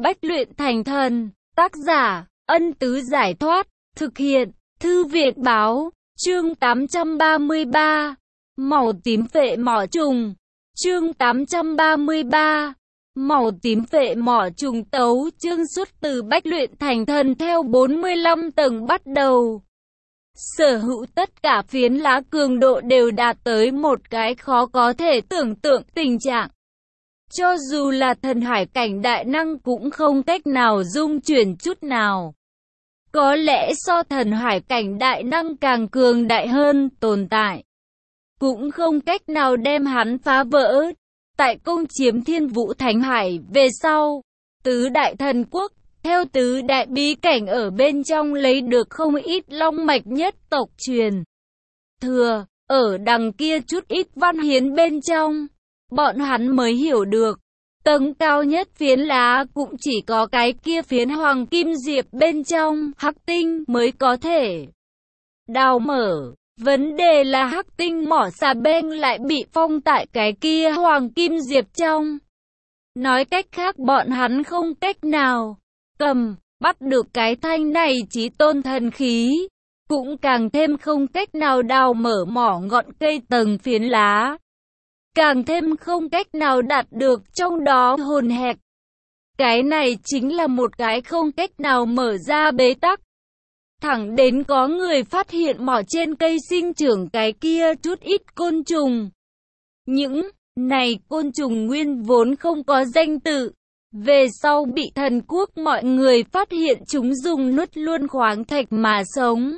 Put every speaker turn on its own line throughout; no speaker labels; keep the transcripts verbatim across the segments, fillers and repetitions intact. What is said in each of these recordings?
Bách luyện thành thần. Tác giả, Ân Tứ Giải Thoát. Thực hiện, Thư viện Báo. Chương tám trăm ba mươi ba. Màu tím phệ mỏ trùng. Chương tám trăm ba mươi ba. Màu tím phệ mỏ trùng. Tấu chương xuất từ Bách luyện thành thần theo bốn mươi lăm tầng bắt đầu. Sở hữu tất cả phiến lá cường độ đều đạt tới một cái khó có thể tưởng tượng tình trạng. Cho dù là thần hải cảnh đại năng cũng không cách nào dung chuyển chút nào. Có lẽ so thần hải cảnh đại năng càng cường đại hơn tồn tại, cũng không cách nào đem hắn phá vỡ. Tại công chiếm Thiên Vũ Thánh Hải về sau, tứ đại thần quốc, theo tứ đại bí cảnh ở bên trong lấy được không ít long mạch nhất tộc truyền thừa, ở đằng kia chút ít văn hiến bên trong, bọn hắn mới hiểu được, tầng cao nhất phiến lá cũng chỉ có cái kia phiến hoàng kim diệp bên trong hắc tinh mới có thể đào mở. Vấn đề là hắc tinh mỏ xà beng lại bị phong tại cái kia hoàng kim diệp trong. Nói cách khác bọn hắn không cách nào cầm, bắt được cái thanh này chí tôn thần khí, cũng càng thêm không cách nào đào mở mỏ ngọn cây tầng phiến lá, càng thêm không cách nào đạt được trong đó hồn hạch. Cái này chính là một cái không cách nào mở ra bế tắc. Thẳng đến có người phát hiện mỏ trên cây sinh trưởng cái kia chút ít côn trùng. Những này côn trùng nguyên vốn không có danh tự, về sau bị thần quốc mọi người phát hiện chúng dùng nuốt luôn khoáng thạch mà sống.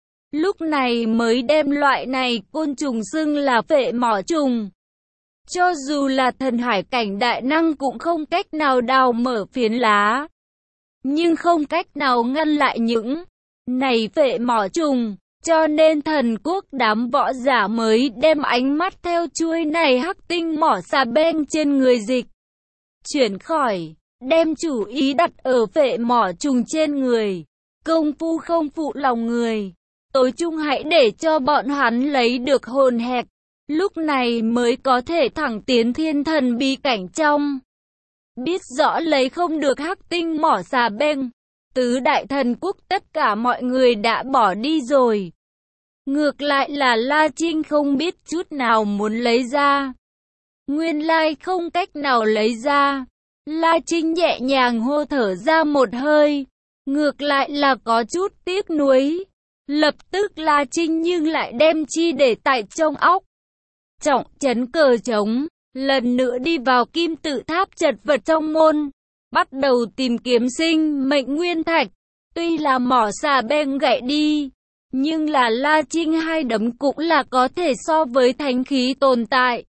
Lúc này mới đem loại này côn trùng xưng là phệ mỏ trùng. Cho dù là thần hải cảnh đại năng cũng không cách nào đào mở phiến lá, nhưng không cách nào ngăn lại những này phệ mỏ trùng. Cho nên thần quốc đám võ giả mới đem ánh mắt theo chuôi này hắc tinh mỏ xà beng trên người dịch chuyển khỏi, đem chủ ý đặt ở phệ mỏ trùng trên người. Công phu không phụ lòng người, tối chung hãy để cho bọn hắn lấy được hồn hạch, lúc này mới có thể thẳng tiến thiên thần bí cảnh trong. Biết rõ lấy không được hắc tinh mỏ xà beng, tứ đại thần quốc tất cả mọi người đã bỏ đi rồi. Ngược lại là La Trinh không biết chút nào muốn lấy ra. Nguyên lai không cách nào lấy ra. La Trinh nhẹ nhàng hô thở ra một hơi. Ngược lại là có chút tiếc nuối. Lập tức La Trinh nhưng lại đem chi để tại trong óc. Trọng trấn cờ trống, lần nữa đi vào kim tự tháp chật vật trong môn, bắt đầu tìm kiếm sinh mệnh nguyên thạch. Tuy là mỏ xà beng gãy đi, nhưng là La Trinh hai đấm cũng là có thể so với thánh khí tồn tại.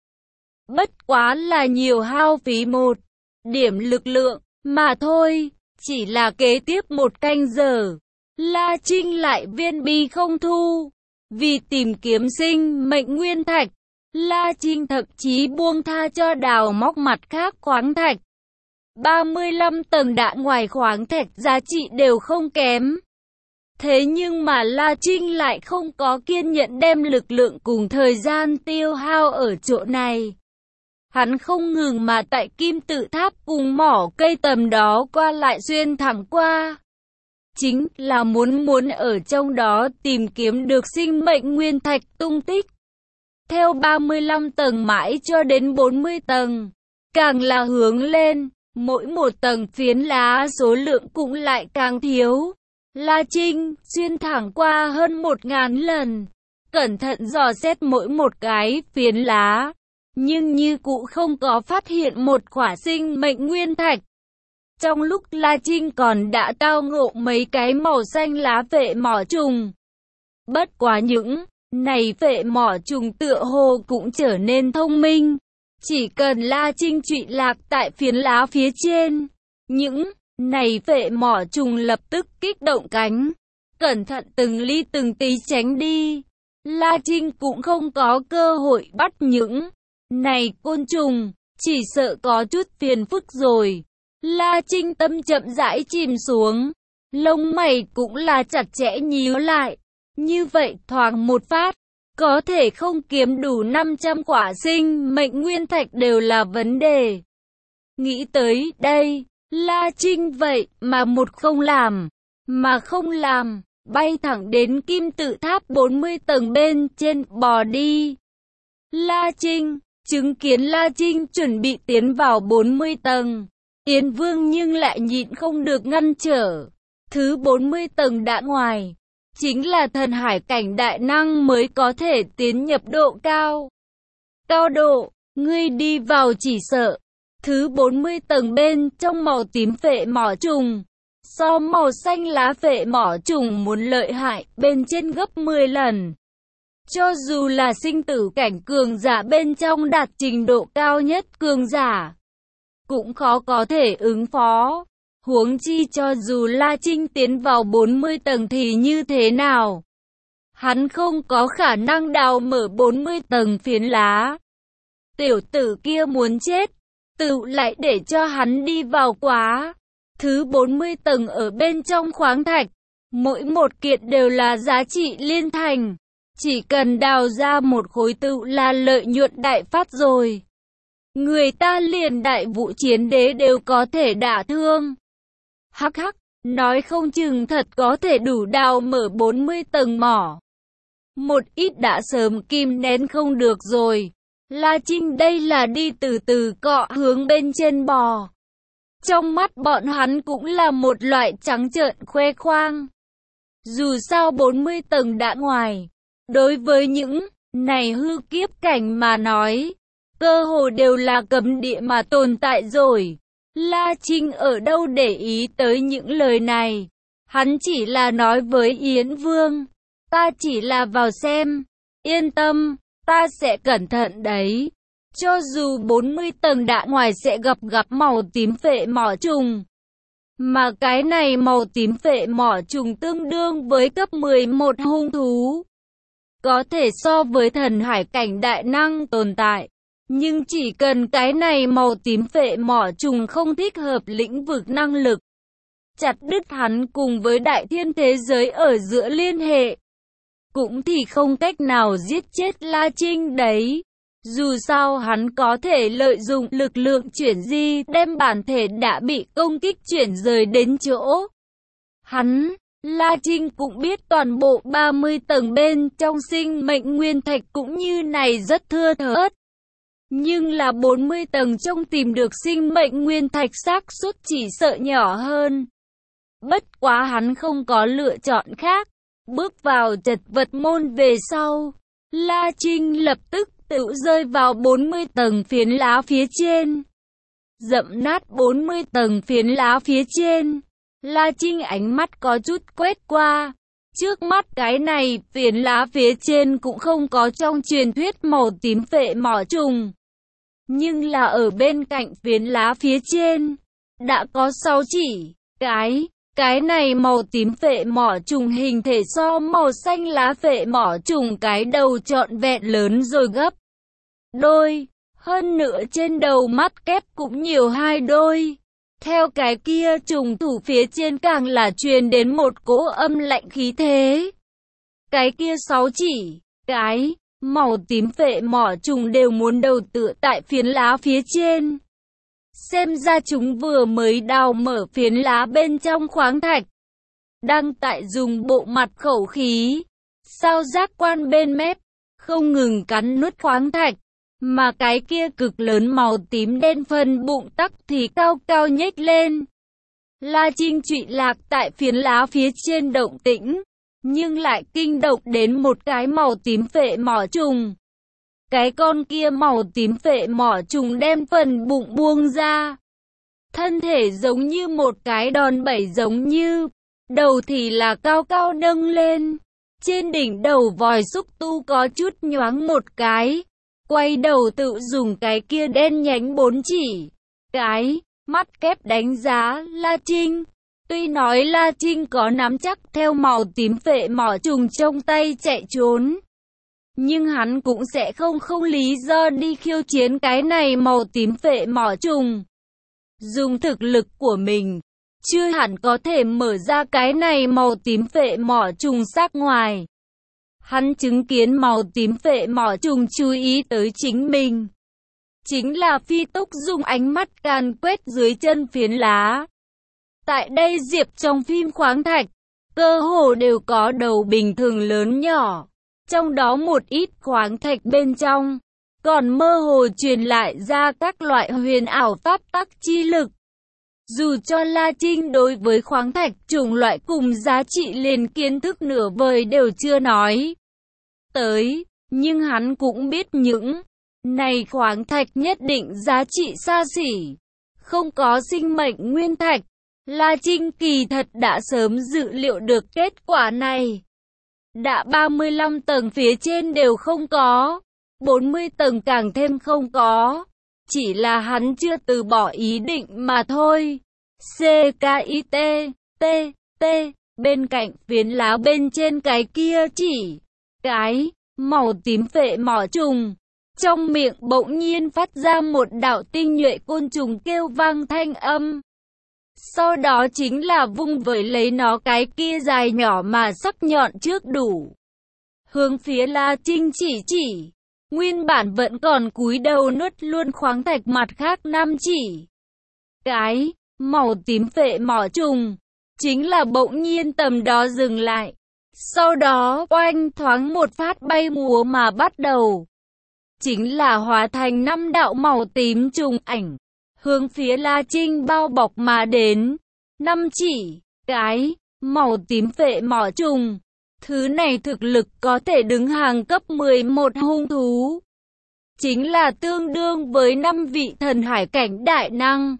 Bất quá là nhiều hao phí một điểm lực lượng mà thôi. Chỉ là kế tiếp một canh giờ, La Trinh lại viên bi không thu. Vì tìm kiếm sinh mệnh nguyên thạch, La Trinh thậm chí buông tha cho đào móc mặt khác khoáng thạch. ba mươi lăm tầng đã ngoài khoáng thạch giá trị đều không kém. Thế nhưng mà La Trinh lại không có kiên nhẫn đem lực lượng cùng thời gian tiêu hao ở chỗ này. Hắn không ngừng mà tại kim tự tháp cùng mỏ cây tầm đó qua lại xuyên thẳng qua. Chính là muốn muốn ở trong đó tìm kiếm được sinh mệnh nguyên thạch tung tích. Theo ba mươi lăm tầng mãi cho đến bốn mươi tầng, càng là hướng lên, mỗi một tầng phiến lá số lượng cũng lại càng thiếu. La Trinh xuyên thẳng qua hơn một ngàn lần, cẩn thận dò xét mỗi một cái phiến lá, nhưng như cũ không có phát hiện một quả sinh mệnh nguyên thạch. Trong lúc La Trinh còn đã tao ngộ mấy cái màu xanh lá phệ mỏ trùng. Bất quá những này phệ mỏ trùng tựa hồ cũng trở nên thông minh. Chỉ cần La Trinh trụy lạc tại phiến lá phía trên, những này phệ mỏ trùng lập tức kích động cánh, cẩn thận từng ly từng tí tránh đi. La Trinh cũng không có cơ hội bắt những này côn trùng, chỉ sợ có chút phiền phức rồi. La Trinh tâm chậm rãi chìm xuống, lông mày cũng là chặt chẽ nhíu lại. Như vậy thoáng một phát, có thể không kiếm đủ năm trăm quả sinh mệnh nguyên thạch đều là vấn đề. Nghĩ tới đây, La Trinh vậy mà một không làm, mà không làm, bay thẳng đến kim tự tháp bốn mươi tầng bên trên bò đi. La Trinh, chứng kiến La Trinh chuẩn bị tiến vào bốn mươi tầng, Yến Vương nhưng lại nhịn không được ngăn trở. Thứ bốn mươi tầng đã ngoài, chính là thần hải cảnh đại năng mới có thể tiến nhập độ cao. Cao độ, ngươi đi vào chỉ sợ. Thứ bốn mươi tầng bên trong màu tím phệ mỏ trùng, so màu xanh lá phệ mỏ trùng muốn lợi hại bên trên gấp mười lần. Cho dù là sinh tử cảnh cường giả bên trong đạt trình độ cao nhất cường giả, cũng khó có thể ứng phó. Huống chi cho dù La Trinh tiến vào bốn mươi tầng thì như thế nào? Hắn không có khả năng đào mở bốn mươi tầng phiến lá. Tiểu tử kia muốn chết, tự lại để cho hắn đi vào quá. Thứ bốn mươi tầng ở bên trong khoáng thạch, mỗi một kiện đều là giá trị liên thành. Chỉ cần đào ra một khối tự là lợi nhuận đại phát rồi. Người ta liền đại vũ chiến đế đều có thể đả thương. Hắc hắc, nói không chừng thật có thể đủ đào mở bốn mươi tầng mỏ. Một ít đã sớm kim nén không được rồi. La Trinh đây là đi từ từ cọ hướng bên trên bò. Trong mắt bọn hắn cũng là một loại trắng trợn khoe khoang. Dù sao bốn mươi tầng đã ngoài, đối với những này hư kiếp cảnh mà nói, cơ hồ đều là cấm địa mà tồn tại rồi. La Trinh ở đâu để ý tới những lời này. Hắn chỉ là nói với Yến Vương, ta chỉ là vào xem, yên tâm, ta sẽ cẩn thận đấy. Cho dù bốn mươi tầng đã ngoài sẽ gặp gặp màu tím phệ mỏ trùng, mà cái này màu tím phệ mỏ trùng tương đương với cấp mười một hung thú, có thể so với thần hải cảnh đại năng tồn tại. Nhưng chỉ cần cái này màu tím phệ mỏ trùng không thích hợp lĩnh vực năng lực, chặt đứt hắn cùng với đại thiên thế giới ở giữa liên hệ, cũng thì không cách nào giết chết La Trinh đấy. Dù sao hắn có thể lợi dụng lực lượng chuyển di đem bản thể đã bị công kích chuyển rời đến chỗ. Hắn, La Trinh cũng biết toàn bộ ba mươi tầng bên trong sinh mệnh nguyên thạch cũng như này rất thưa thớt. Nhưng là bốn mươi tầng trong tìm được sinh mệnh nguyên thạch xác suất chỉ sợ nhỏ hơn. Bất quá hắn không có lựa chọn khác. Bước vào chật vật môn về sau, La Trinh lập tức tự rơi vào bốn mươi tầng phiến lá phía trên. Dẫm nát bốn mươi tầng phiến lá phía trên, La Trinh ánh mắt có chút quét qua. Trước mắt cái này, phiến lá phía trên cũng không có trong truyền thuyết màu tím phệ mỏ trùng. Nhưng là ở bên cạnh phiến lá phía trên, đã có sáu chỉ, cái, cái này màu tím phệ mỏ trùng hình thể so màu xanh lá phệ mỏ trùng cái đầu trọn vẹn lớn rồi gấp đôi, hơn nữa trên đầu mắt kép cũng nhiều hai đôi. Theo cái kia trùng thủ phía trên càng là truyền đến một cỗ âm lạnh khí thế. Cái kia sáu chỉ, cái màu tím phệ mỏ trùng đều muốn đầu tựa tại phiến lá phía trên. Xem ra chúng vừa mới đào mở phiến lá bên trong khoáng thạch, đang tại dùng bộ mặt khẩu khí, sao giác quan bên mép, không ngừng cắn nuốt khoáng thạch. Mà cái kia cực lớn màu tím đen phần bụng tắc thì cao cao nhếch lên. La Trinh trụy lạc tại phiến lá phía trên động tĩnh, nhưng lại kinh động đến một cái màu tím phệ mỏ trùng. Cái con kia màu tím phệ mỏ trùng đem phần bụng buông ra. Thân thể giống như một cái đòn bẩy giống như, đầu thì là cao cao nâng lên. Trên đỉnh đầu vòi xúc tu có chút nhoáng một cái. Quay đầu tự dùng cái kia đen nhánh bốn chỉ. Cái, mắt kép đánh giá La Trinh. Tuy nói La Trinh có nắm chắc theo màu tím phệ mỏ trùng trong tay chạy trốn, nhưng hắn cũng sẽ không không lý do đi khiêu chiến cái này màu tím phệ mỏ trùng. Dùng thực lực của mình, chưa hẳn có thể mở ra cái này màu tím phệ mỏ trùng xác ngoài. Hắn chứng kiến màu tím phệ mỏ trùng chú ý tới chính mình. chính là Phi Túc dùng ánh mắt càn quét dưới chân phiến lá. Tại đây diệp trong phim khoáng thạch, cơ hồ đều có đầu bình thường lớn nhỏ, trong đó một ít khoáng thạch bên trong, còn mơ hồ truyền lại ra các loại huyền ảo pháp tắc chi lực. Dù cho La Trinh đối với khoáng thạch chủng loại cùng giá trị liền kiến thức nửa vời đều chưa nói tới, nhưng hắn cũng biết những này khoáng thạch nhất định giá trị xa xỉ, không có sinh mệnh nguyên thạch. La Trinh kỳ thật đã sớm dự liệu được kết quả này. Đã ba mươi lăm tầng phía trên đều không có, bốn mươi tầng càng thêm không có, chỉ là hắn chưa từ bỏ ý định mà thôi. C K I T, T, T, bên cạnh phiến lá bên trên cái kia chỉ cái màu tím phệ mỏ trùng, trong miệng bỗng nhiên phát ra một đạo tinh nhuệ côn trùng kêu vang thanh âm. Sau đó chính là vung vẩy lấy nó cái kia dài nhỏ mà sắc nhọn trước đủ, hướng phía La Trinh chỉ chỉ. Nguyên bản vẫn còn cúi đầu nuốt luôn khoáng thạch mặt khác năm chỉ cái màu tím phệ mỏ trùng, chính là bỗng nhiên tầm đó dừng lại. Sau đó oanh thoáng một phát bay múa mà bắt đầu, chính là hóa thành năm đạo màu tím trùng ảnh, hướng phía La Trinh bao bọc mà đến. Năm chỉ cái màu tím phệ mỏ trùng, thứ này thực lực có thể đứng hàng cấp mười một hung thú, chính là tương đương với năm vị thần hải cảnh đại năng.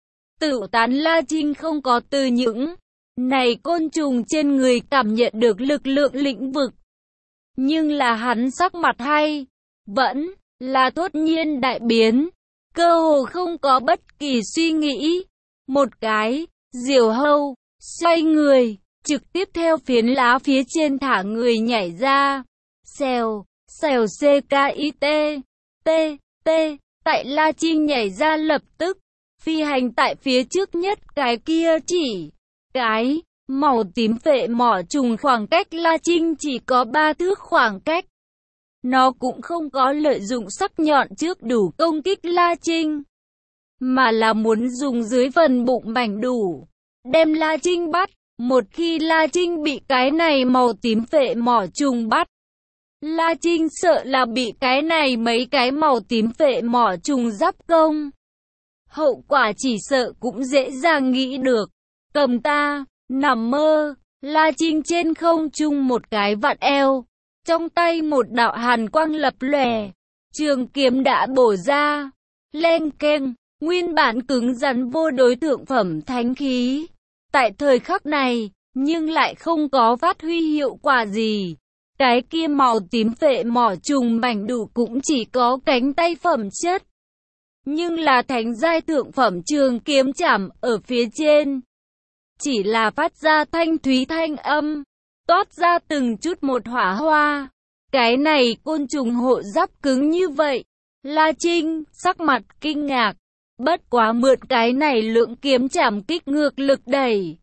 Tự tán La Trinh không có từ những này côn trùng trên người cảm nhận được lực lượng lĩnh vực, nhưng là hắn sắc mặt hay vẫn là thốt nhiên đại biến, cơ hồ không có bất kỳ suy nghĩ. Một cái diều hâu xoay người, trực tiếp theo phiến lá phía trên thả người nhảy ra. Xèo, xèo C K I T, T, T, tại La Trinh nhảy ra lập tức phi hành tại phía trước nhất cái kia chỉ cái màu tím phệ mỏ trùng, khoảng cách La Trinh chỉ có ba thước khoảng cách. Nó cũng không có lợi dụng sắc nhọn trước đủ công kích La Trinh, mà là muốn dùng dưới phần bụng mảnh đủ đem La Trinh bắt. Một khi La Trinh bị cái này màu tím phệ mỏ trùng bắt, La Trinh sợ là bị cái này mấy cái màu tím phệ mỏ trùng giáp công. Hậu quả chỉ sợ cũng dễ dàng nghĩ được. Cầm ta, nằm mơ. La Trinh trên không trung một cái vặn eo, trong tay một đạo hàn quang lập lòe, trường kiếm đã bổ ra. Len keng, nguyên bản cứng rắn vô đối thượng phẩm thánh khí, tại thời khắc này, nhưng lại không có phát huy hiệu quả gì. Cái kia màu tím phệ mỏ trùng mảnh đủ cũng chỉ có cánh tay phẩm chất, nhưng là thánh giai thượng phẩm trường kiếm chảm ở phía trên, chỉ là phát ra thanh thúy thanh âm, toát ra từng chút một hỏa hoa. Cái này côn trùng hộ giáp cứng như vậy, La Trinh sắc mặt kinh ngạc, bất quá mượn cái này lượng kiếm chảm kích ngược lực đẩy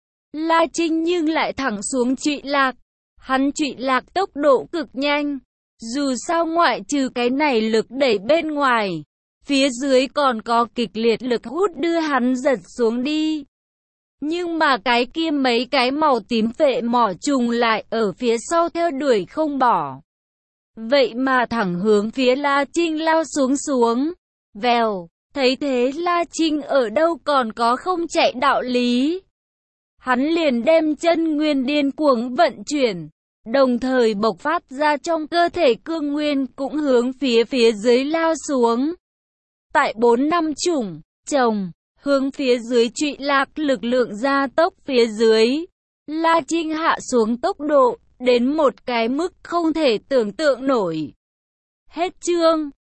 La Trinh nhưng lại thẳng xuống trụy lạc. Hắn trụy lạc tốc độ cực nhanh, dù sao ngoại trừ cái này lực đẩy bên ngoài, phía dưới còn có kịch liệt lực hút đưa hắn giật xuống đi. Nhưng mà cái kia mấy cái màu tím phệ mỏ trùng lại ở phía sau theo đuổi không bỏ. Vậy mà thẳng hướng phía La Trinh lao xuống xuống. Vèo, thấy thế La Trinh ở đâu còn có không chạy đạo lý. Hắn liền đem chân nguyên điên cuồng vận chuyển, đồng thời bộc phát ra trong cơ thể cương nguyên cũng hướng phía phía dưới lao xuống. Tại bốn năm chủng chồng, hướng phía dưới trụy lạc lực lượng gia tốc phía dưới, La Trinh hạ xuống tốc độ đến một cái mức không thể tưởng tượng nổi. Hết chương.